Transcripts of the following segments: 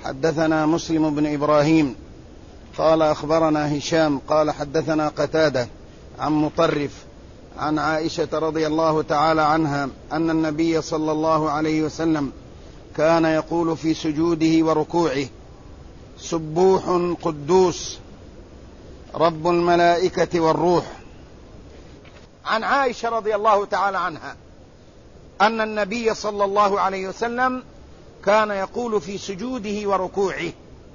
حدثنا مسلم بن إبراهيم قال أخبرنا هشام قال حدثنا قتادة عن مطرف عن عائشة رضي الله تعالى عنها أن النبي صلى الله عليه وسلم كان يقول في سجوده وركوعه: سبوح قدوس رب الملائكة والروح. عن عائشة رضي الله تعالى عنها أن النبي صلى الله عليه وسلم كان يقول في سجوده وركوعه،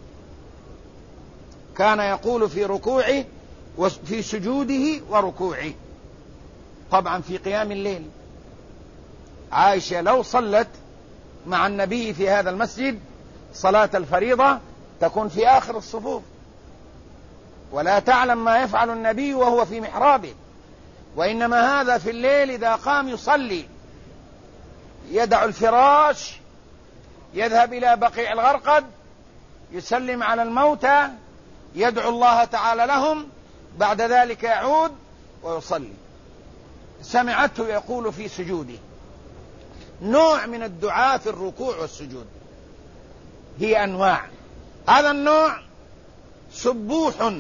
كان يقول في ركوعه وفي سجوده وركوعه، طبعا في قيام الليل. عائشة لو صلت مع النبي في هذا المسجد صلاة الفريضة تكون في آخر الصفوف، ولا تعلم ما يفعل النبي وهو في محرابه، وإنما هذا في الليل إذا قام يصلي يدع الفراش، يذهب إلى بقيع الغرقد، يسلم على الموتى، يدعو الله تعالى لهم، بعد ذلك يعود ويصلي. سمعته يقول في سجوده، نوع من الدعاء في الركوع والسجود، هي أنواع. هذا النوع سبوح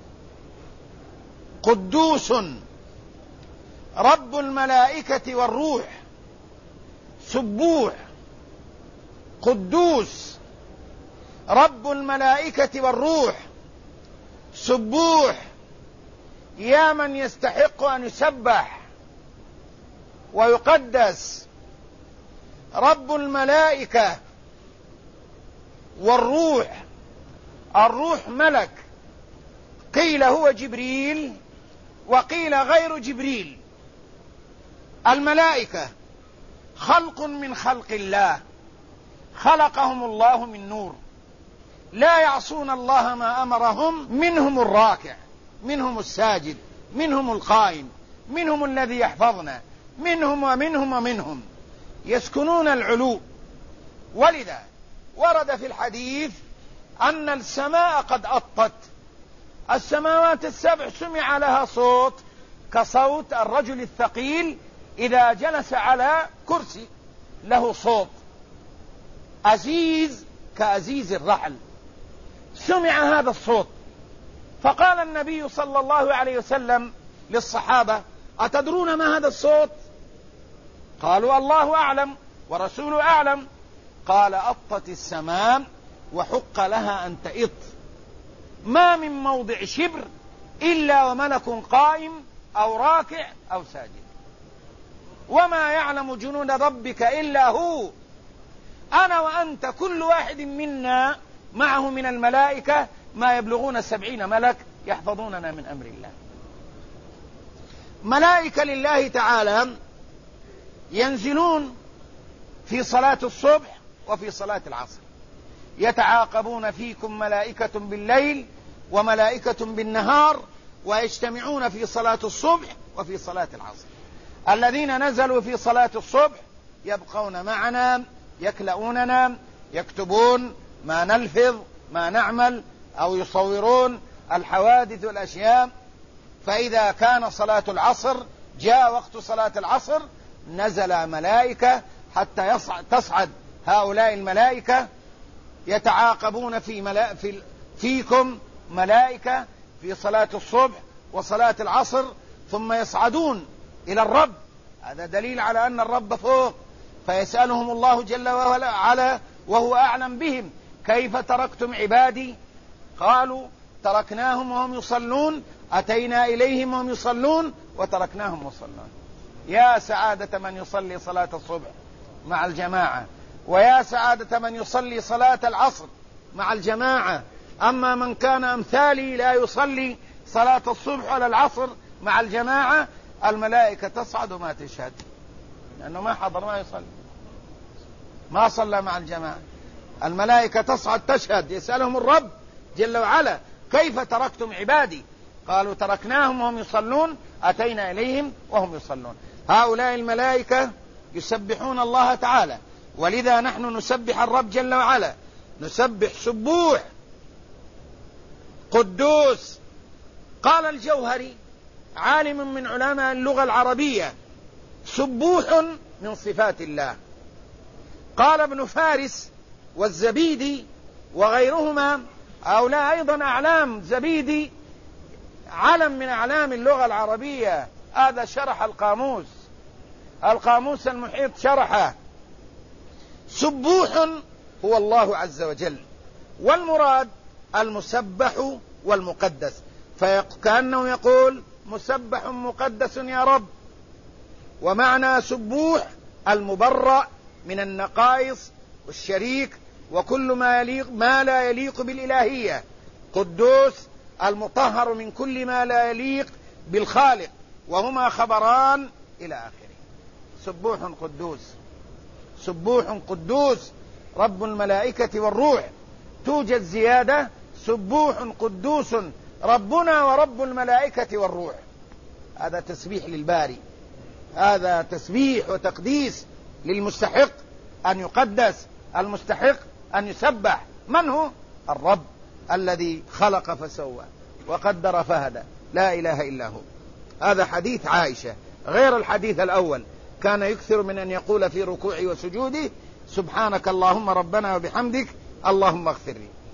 قدوس رب الملائكة والروح. سبوح قدوس رب الملائكة والروح. سبوح يا من يستحق أن يسبح ويقدس، رب الملائكة والروح. الروح ملك، قيل هو جبريل وقيل غير جبريل. الملائكة خلق من خلق الله، خلقهم الله من نور، لا يعصون الله ما أمرهم، منهم الراكع، منهم الساجد، منهم القائم، منهم الذي يحفظنا، منهم ومنهم ومنهم، يسكنون العلو. ولذا ورد في الحديث أن السماء قد أطت، السماوات السبع سمع لها صوت كصوت الرجل الثقيل إذا جلس على كرسي، له صوت أزيز كأزيز الرحل، سمع هذا الصوت. فقال النبي صلى الله عليه وسلم للصحابة: أتدرون ما هذا الصوت؟ قالوا: الله أعلم ورسوله أعلم. قال: أطت السماء وحق لها أن تئط، ما من موضع شبر إلا وملك قائم أو راكع أو ساجد، وما يعلم جنود ربك إلا هو. أنا وأنت كل واحد منا معه من الملائكة ما يبلغون 70 ملك يحفظوننا من أمر الله. ملائكة لله تعالى ينزلون في صلاة الصبح وفي صلاة العصر، يتعاقبون فيكم ملائكة بالليل وملائكة بالنهار، ويجتمعون في صلاة الصبح وفي صلاة العصر. الذين نزلوا في صلاة الصبح يبقون معنا، يكلؤوننا، يكتبون ما نلفظ ما نعمل، أو يصورون الحوادث والأشياء. فإذا كان صلاة العصر جاء وقت صلاة العصر نزل ملائكة حتى تصعد هؤلاء الملائكة، يتعاقبون فيكم ملائكة في صلاة الصبح وصلاة العصر، ثم يصعدون إلى الرب. هذا دليل على أن الرب فوق، فيسألهم الله جل وعلا وهو أعلم بهم: كيف تركتم عبادي؟ قالوا: تركناهم وهم يصلون، أتينا إليهم وهم يصلون وتركناهم يصلون. يا سعادة من يصلي صلاة الصبح مع الجماعة، ويا سعادة من يصلي صلاة العصر مع الجماعة. أما من كان أمثالي لا يصلي صلاة الصبح ولا العصر مع الجماعة، الملائكة تصعد وما تشهد، لأنه ما حضر، ما يصلي، ما صلى مع الجماعة. الملائكة تصعد تشهد، يسألهم الرب جل وعلا: كيف تركتم عبادي؟ قالوا: تركناهم وهم يصلون، أتينا إليهم وهم يصلون. هؤلاء الملائكة يسبحون الله تعالى، ولذا نحن نسبح الرب جل وعلا، نسبح سبوح قدوس. قال الجوهري عالم من علماء اللغة العربية: سبوح من صفات الله. قال ابن فارس والزبيدي: وغيرهما هؤلاء أيضا أعلام. زبيدي علم من أعلام اللغة العربية، هذا شرح القاموس المحيط شرحه. سبوح هو الله عز وجل، والمراد المسبح والمقدس، فكأنه يقول مسبح مقدس يا رب. ومعنى سبوح المبرأ من النقائص والشريك وكل ما لا يليق بالإلهية. قدوس المطهر من كل ما لا يليق بالخالق، وهما خبران إلى آخره. سبوح قدوس، سبوح قدوس رب الملائكة والروح. توجد زيادة سبوح قدوس ربنا ورب الملائكة والروح. هذا تسبيح للباري، هذا تسبيح وتقديس للمستحق أن يقدس، المستحق أن يسبح. من هو؟ الرب الذي خلق فسوى وقدر فهدى، لا إله إلا هو. هذا حديث عائشة غير الحديث الأول، كان يكثر من أن يقول في ركوعه وسجوده سبحانك اللهم ربنا وبحمدك اللهم اغفر لي.